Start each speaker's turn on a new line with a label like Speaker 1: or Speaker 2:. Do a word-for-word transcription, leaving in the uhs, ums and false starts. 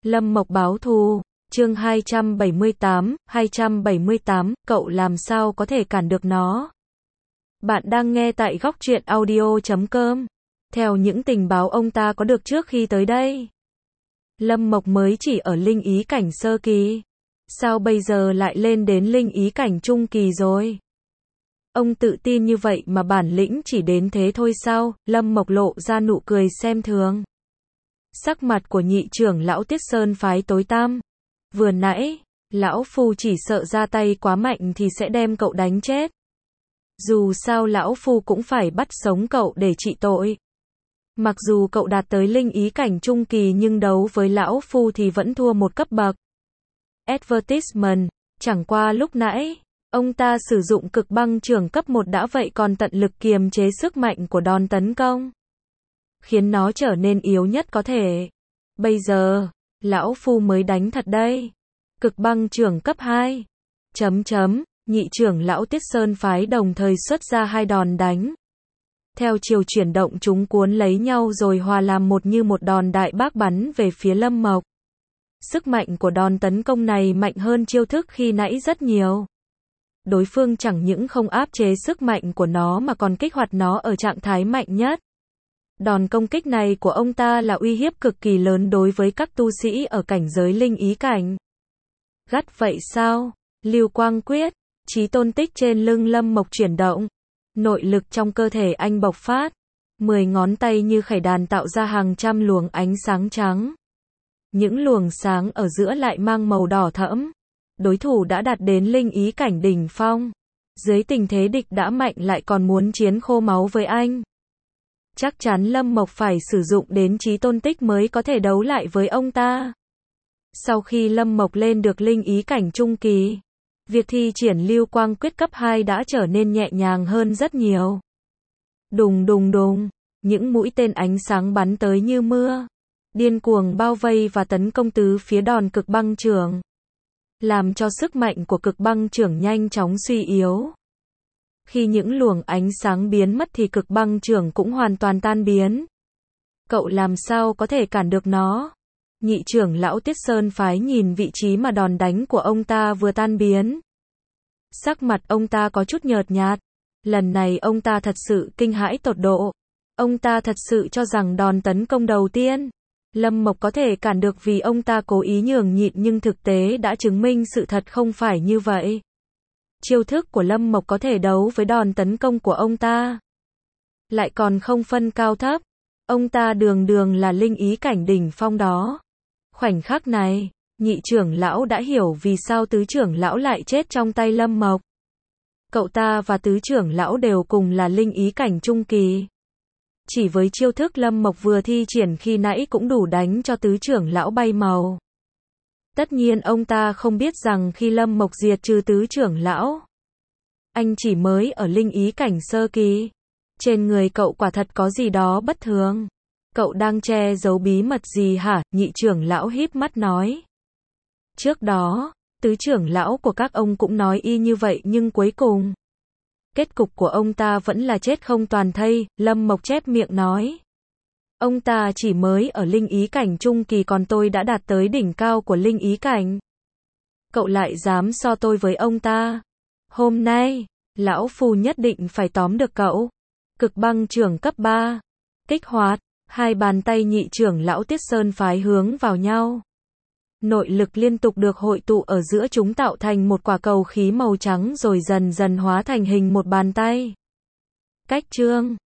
Speaker 1: Lâm Mộc báo thù, chương hai trăm bảy mươi tám, hai trăm bảy mươi tám, cậu làm sao có thể cản được nó. Bạn đang nghe tại góc truyện audio chấm com. Theo những tình báo ông ta có được trước khi tới đây, Lâm Mộc mới chỉ ở linh ý cảnh sơ kỳ. Sao bây giờ lại lên đến linh ý cảnh trung kỳ rồi? Ông tự tin như vậy mà bản lĩnh chỉ đến thế thôi sao? Lâm Mộc lộ ra nụ cười xem thường. Sắc mặt của nhị trưởng lão Tiết Sơn phái tối tăm. Vừa nãy, lão phu chỉ sợ ra tay quá mạnh thì sẽ đem cậu đánh chết. Dù sao lão phu cũng phải bắt sống cậu để trị tội. Mặc dù cậu đạt tới linh ý cảnh trung kỳ nhưng đấu với lão phu thì vẫn thua một cấp bậc. Advertisement, chẳng qua lúc nãy, ông ta sử dụng cực băng trưởng cấp một đã vậy còn tận lực kiềm chế sức mạnh của đòn tấn công, khiến nó trở nên yếu nhất có thể. Bây giờ, lão phu mới đánh thật đây. Cực băng trưởng cấp hai. Chấm chấm, nhị trưởng lão Tiết Sơn phái đồng thời xuất ra hai đòn đánh. Theo chiều chuyển động chúng cuốn lấy nhau rồi hòa làm một như một đòn đại bác bắn về phía Lâm Mộc. Sức mạnh của đòn tấn công này mạnh hơn chiêu thức khi nãy rất nhiều. Đối phương chẳng những không áp chế sức mạnh của nó mà còn kích hoạt nó ở trạng thái mạnh nhất. Đòn công kích này của ông ta là uy hiếp cực kỳ lớn đối với các tu sĩ ở cảnh giới linh ý cảnh. Gắt vậy sao? Lưu Quang Quyết, chí tôn tích trên lưng Lâm Mộc chuyển động. Nội lực trong cơ thể anh bộc phát. Mười ngón tay như khải đàn tạo ra hàng trăm luồng ánh sáng trắng. Những luồng sáng ở giữa lại mang màu đỏ thẫm. Đối thủ đã đạt đến linh ý cảnh đỉnh phong. Dưới tình thế địch đã mạnh lại còn muốn chiến khô máu với anh. Chắc chắn Lâm Mộc phải sử dụng đến chí tôn tích mới có thể đấu lại với ông ta. Sau khi Lâm Mộc lên được linh ý cảnh trung kỳ, việc thi triển Lưu Quang Quyết cấp hai đã trở nên nhẹ nhàng hơn rất nhiều. Đùng đùng đùng, những mũi tên ánh sáng bắn tới như mưa, điên cuồng bao vây và tấn công tứ phía đòn cực băng chưởng, làm cho sức mạnh của cực băng chưởng nhanh chóng suy yếu. Khi những luồng ánh sáng biến mất thì cực băng chưởng cũng hoàn toàn tan biến. Cậu làm sao có thể cản được nó? Nhị trưởng lão Tiết Sơn phái nhìn vị trí mà đòn đánh của ông ta vừa tan biến. Sắc mặt ông ta có chút nhợt nhạt. Lần này ông ta thật sự kinh hãi tột độ. Ông ta thật sự cho rằng đòn tấn công đầu tiên, Lâm Mộc có thể cản được vì ông ta cố ý nhường nhịn nhưng thực tế đã chứng minh sự thật không phải như vậy. Chiêu thức của Lâm Mộc có thể đấu với đòn tấn công của ông ta. Lại còn không phân cao thấp. Ông ta đường đường là linh ý cảnh đỉnh phong đó. Khoảnh khắc này, nhị trưởng lão đã hiểu vì sao tứ trưởng lão lại chết trong tay Lâm Mộc. Cậu ta và tứ trưởng lão đều cùng là linh ý cảnh trung kỳ. Chỉ với chiêu thức Lâm Mộc vừa thi triển khi nãy cũng đủ đánh cho tứ trưởng lão bay màu. Tất nhiên ông ta không biết rằng khi Lâm Mộc diệt trừ tứ trưởng lão, anh chỉ mới ở linh ý cảnh sơ kỳ. Trên người cậu quả thật có gì đó bất thường. Cậu đang che giấu bí mật gì hả? Nhị trưởng lão híp mắt nói. Trước đó, tứ trưởng lão của các ông cũng nói y như vậy nhưng cuối cùng, kết cục của ông ta vẫn là chết không toàn thây. Lâm Mộc chép miệng nói. Ông ta chỉ mới ở linh ý cảnh trung kỳ còn tôi đã đạt tới đỉnh cao của linh ý cảnh. Cậu lại dám so tôi với ông ta. Hôm nay, lão phu nhất định phải tóm được cậu. Cực băng trưởng cấp ba. Kích hoạt. Hai bàn tay nhị trưởng lão Tiết Sơn phái hướng vào nhau. Nội lực liên tục được hội tụ ở giữa chúng tạo thành một quả cầu khí màu trắng rồi dần dần hóa thành hình một bàn tay. Cách chương